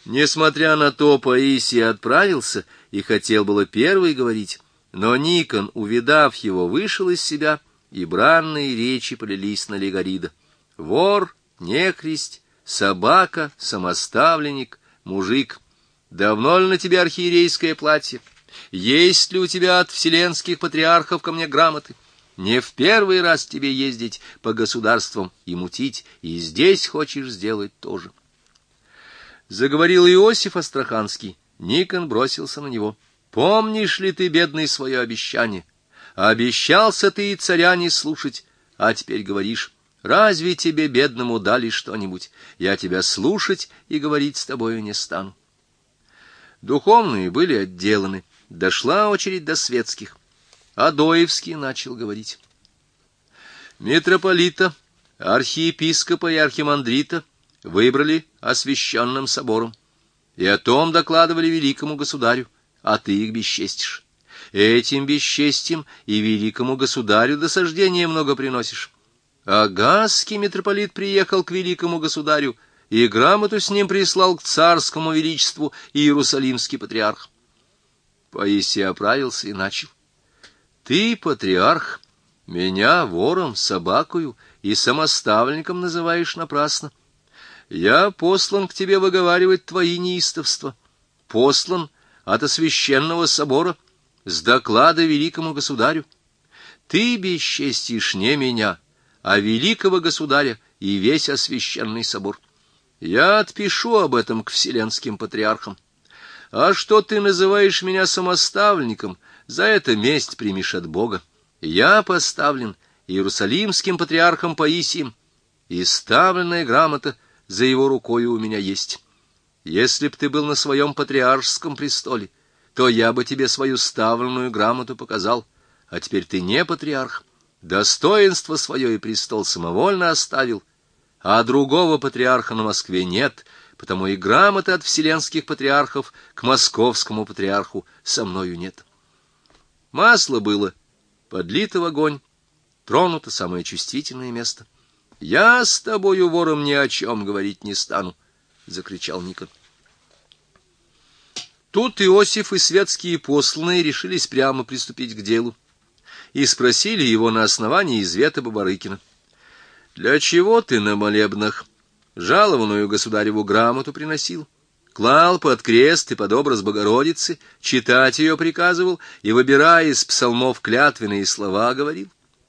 Несмотря на то, Паисий отправился и хотел было первый говорить, но Никон, увидав его, вышел из себя, и бранные речи полились на Легарида. Вор, нехристь, собака, самоставленник, мужик, давно ли на тебе архиерейское платье? Есть ли у тебя от вселенских патриархов ко мне грамоты? Не в первый раз тебе ездить по государствам и мутить, и здесь хочешь сделать тоже. Заговорил Иосиф Астраханский. Никон бросился на него. Помнишь ли ты, бедный, свое обещание? Обещался ты и царя не слушать, а теперь говоришь: разве тебе, бедному, дали что-нибудь? Я тебя слушать и говорить с тобою не стану. Духовные были отделаны. Дошла очередь до светских. Адоевский начал говорить. Митрополита, архиепископа и архимандрита выбрали освященным собором, и о том докладывали великому государю, а ты их бесчестишь. Этим бесчестием и великому государю досаждения много приносишь. Агасский митрополит приехал к великому государю, и грамоту с ним прислал к царскому величеству иерусалимский патриарх. Паисий оправился и начал. Ты, патриарх, меня вором, собакою и самоставленником называешь напрасно. Я послан к тебе выговаривать твои неистовства, послан от священного собора с доклада великому государю. Ты бесчестишь не меня, а великого государя и весь освященный собор. Я отпишу об этом к вселенским патриархам. А что ты называешь меня самоставленником, за это месть примешь от Бога. Я поставлен иерусалимским патриархом Паисием, и ставленная грамота за его рукою у меня есть. Если б ты был на своем патриаршеском престоле, то я бы тебе свою ставленную грамоту показал, а теперь ты не патриарх, достоинство свое и престол самовольно оставил, а другого патриарха на Москве нет, потому и грамоты от вселенских патриархов к московскому патриарху со мною нет. Масло было подлито в огонь, тронуто самое чувствительное место. «Я с тобою, вором, ни о чем говорить не стану», — закричал Никон. Тут Иосиф и светские посланные решились прямо приступить к делу и спросили его на основании извета Бабарыкина: «Для чего ты на молебнах жалованную государеву грамоту приносил, клал под крест и под образ Богородицы, читать ее приказывал и, выбирая из псалмов клятвенные слова, говорил?»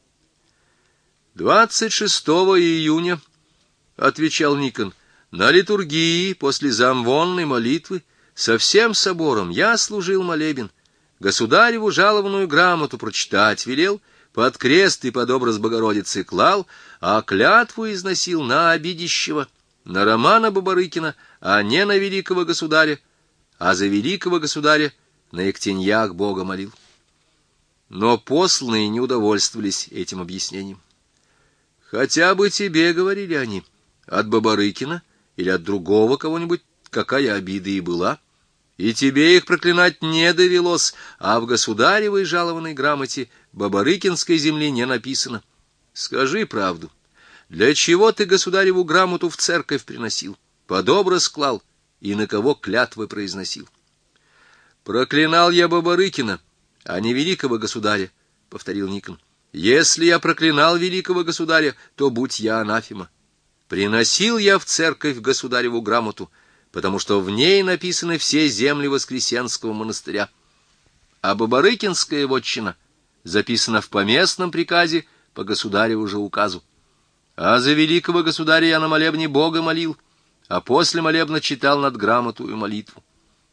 26 июня, — отвечал Никон, — на литургии после замвонной молитвы со всем собором я служил молебен, государеву жалованную грамоту прочитать велел, под крест и под образ Богородицы клал, а клятву износил на обидящего, на Романа Бабарыкина, а не на великого государя, а за великого государя на Ектеньях Бога молил. Но посланные не удовольствовались этим объяснением. «Хотя бы тебе, — говорили они, — от Бабарыкина или от другого кого-нибудь какая обида и была, и тебе их проклинать не довелось, а в государевой жалованной грамоте Бабарыкинской земли не написано. Скажи правду, для чего ты государеву грамоту в церковь приносил, под образ клал и на кого клятвы произносил?» «Проклинал я Бабарыкина, а не великого государя», — повторил Никон. «Если я проклинал великого государя, то будь я анафема. Приносил я в церковь государеву грамоту, потому что в ней написаны все земли Воскресенского монастыря. А Бабарыкинская вотчина записана в поместном приказе по государеву же указу. А за великого государя я на молебне Бога молил, а после молебна читал над грамоту и молитву».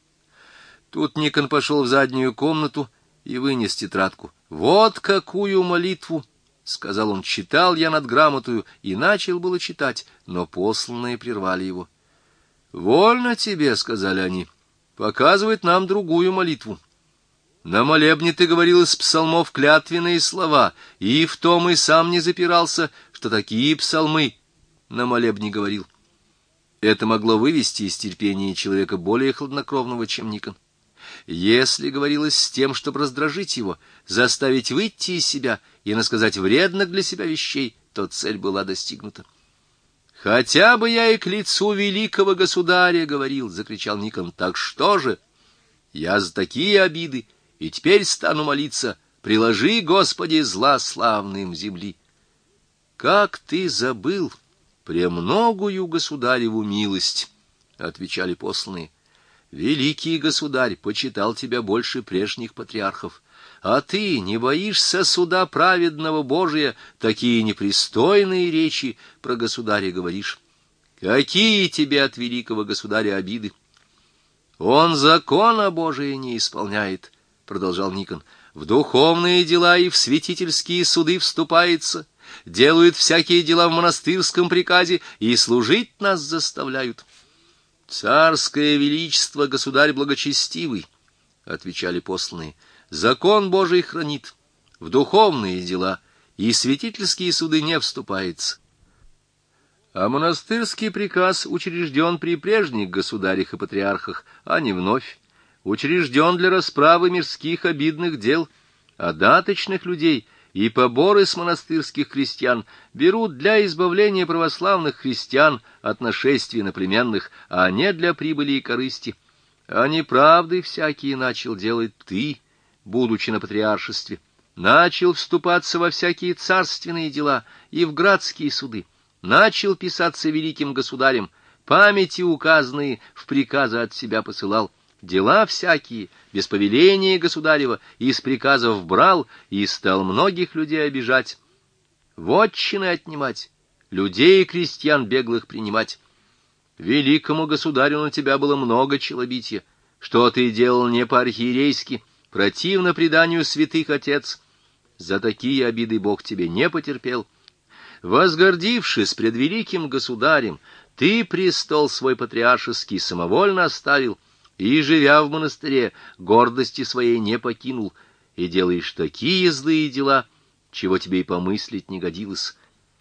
Тут Никон пошел в заднюю комнату и вынес тетрадку. «Вот какую молитву, — сказал он, — читал я над грамотою», и начал было читать, но посланные прервали его. «Вольно тебе, — сказали они, — показывать нам другую молитву. На молебне ты говорил из псалмов клятвенные слова, и в том и сам не запирался, что такие псалмы на молебне говорил». Это могло вывести из терпения человека более хладнокровного, чем Никон. Если говорилось с тем, чтобы раздражить его, заставить выйти из себя и насказать вредных для себя вещей, то цель была достигнута. Хотя бы я и к лицу великого государя говорил, — закричал Никон. — Так что же? Я за такие обиды и теперь стану молиться: приложи, Господи, зла славным земли. Как ты забыл премногую государеву милость, — отвечали посланные. Великий государь почитал тебя больше прежних патриархов, а ты не боишься суда праведного Божия, такие непристойные речи про государя говоришь. Какие тебе от великого государя обиды? Он закона Божия не исполняет, — продолжал Никон. В духовные дела и в святительские суды вступается, делают всякие дела в монастырском приказе и служить нас заставляют. Царское величество, государь благочестивый, — отвечали посланные, — закон Божий хранит, в духовные дела и святительские суды не вступается. А монастырский приказ учрежден при прежних государях и патриархах, а не вновь, учрежден для расправы мирских обидных дел, а даточных людей и поборы с монастырских крестьян берут для избавления православных христиан от нашествий иноплеменных, а не для прибыли и корысти. А неправды всякие начал делать ты, будучи на патриаршестве, начал вступаться во всякие царственные дела и в градские суды, начал писаться великим государем, памяти указанные в приказы от себя посылал, дела всякие, без повеления государева, из приказов брал и стал многих людей обижать, вотчины отнимать, людей и крестьян беглых принимать. Великому государю на тебя было много челобития, что ты делал не по-архиерейски, противно преданию святых отец. За такие обиды Бог тебе не потерпел. Возгордившись пред великим государем, ты престол свой патриаршеский самовольно оставил, и, живя в монастыре, гордости своей не покинул, и делаешь такие злые дела, чего тебе и помыслить не годилось.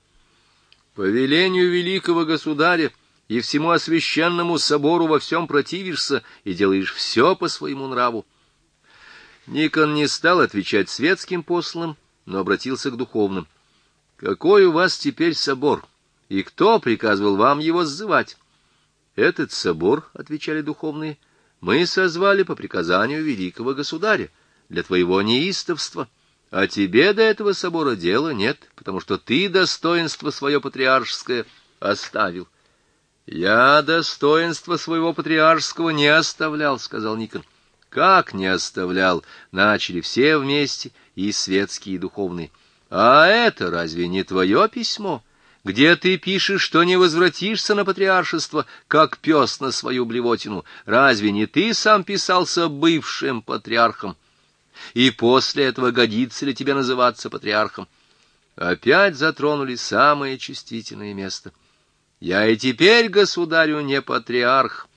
По велению великого государя и всему освященному собору во всем противишься и делаешь все по своему нраву. Никон не стал отвечать светским посланным, но обратился к духовным. «Какой у вас теперь собор, и кто приказывал вам его сзывать?» «Этот собор, — отвечали духовные, — мы созвали по приказанию великого государя для твоего неистовства, а тебе до этого собора дела нет, потому что ты достоинство свое патриаршеское оставил». «Я достоинство своего патриаршеского не оставлял, — сказал Никон. — Как не оставлял? — начали все вместе, и светские, и духовные. — А это разве не твое письмо, где ты пишешь, что не возвратишься на патриаршество, как пес на свою блевотину? Разве не ты сам писался бывшим патриархом? И после этого годится ли тебе называться патриархом? Опять затронули самое чувствительное место. Я и теперь, государю, не патриарх,